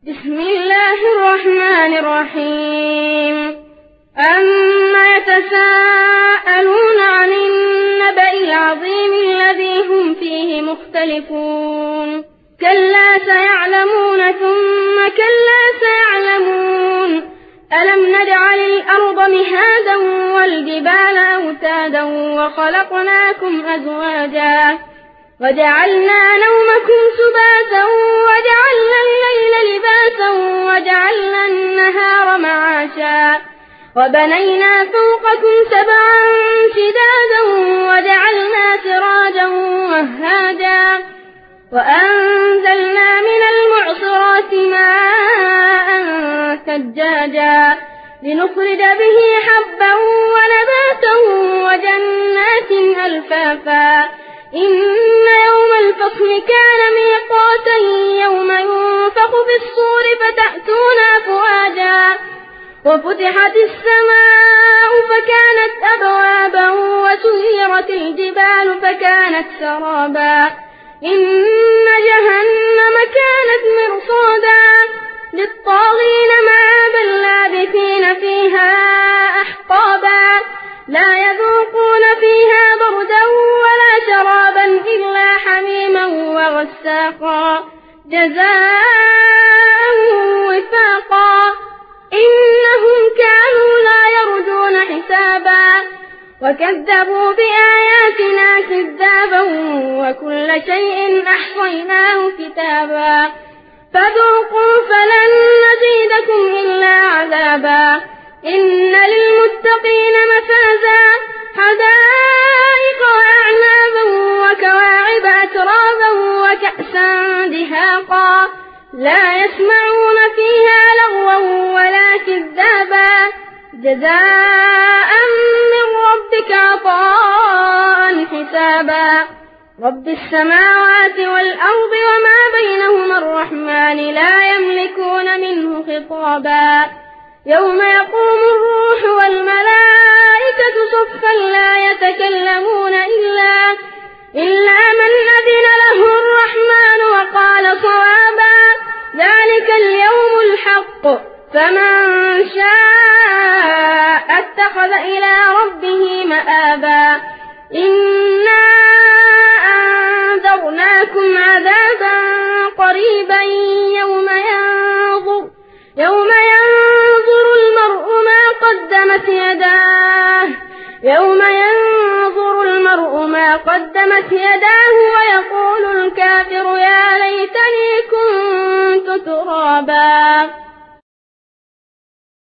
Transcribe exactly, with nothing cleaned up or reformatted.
بسم الله الرحمن الرحيم أما يتساءلون عن النبأ العظيم الذي هم فيه مختلفون كلا سيعلمون ثم كلا سيعلمون ألم نجعل الأرض مهادا والجبال أوتادا وخلقناكم أزواجا وجعلنا نومكم سباتا وجعلنا الليل لباسا وجعلنا النهار معاشا وبنينا فوقكم سبعا شدادا وجعلنا سراجا وهاجا وأنزلنا من المعصرات ماء ثجاجا لنخرج به حبا ونباتا وجنات ألفافا إن يوم الفصل كان ميقاتا يوم ينفخ في الصور فتأتون أفواجا وفتحت السماء فكانت أبوابا وسيرت الجبال فكانت سرابا إن جهنم كانت مرصادا للطاغين مآبا لابثين فيها أحقابا لا يذوقون فيها بردا ولا شرابا إلا حميما وغساقا جزاء وفاقا إنهم كانوا لا يرجون حسابا وكذبوا بآياتنا كذابا وكل شيء أحصيناه كتابا فذوقوا فلن نزيدكم إلا عذابا إن للمتقين مفازا حدائق وأعنابا وكواعب أترابا وكأسا دهاقا لا يسمعون فيها لغوا ولا كذابا جزاء من ربك عطاء حسابا رب السماوات والأرض وما بينهما الرحمن لا يملكون منه خطابا يوم يقوم الروح والملائكة صفا لا يتكلمون إلا, إلا من أذن له الرحمن وقال صوابا ذلك اليوم الحق فمن شاء اتخذ إلى ربه مآبا إنا أنذرناكم عذابا قريبا يوم ينظر يوم ينظر المرء ما قدمت يداه يوم ينظر المرء ما قدمت يداه ويقول الكافر يا ليتني كنت ترابا.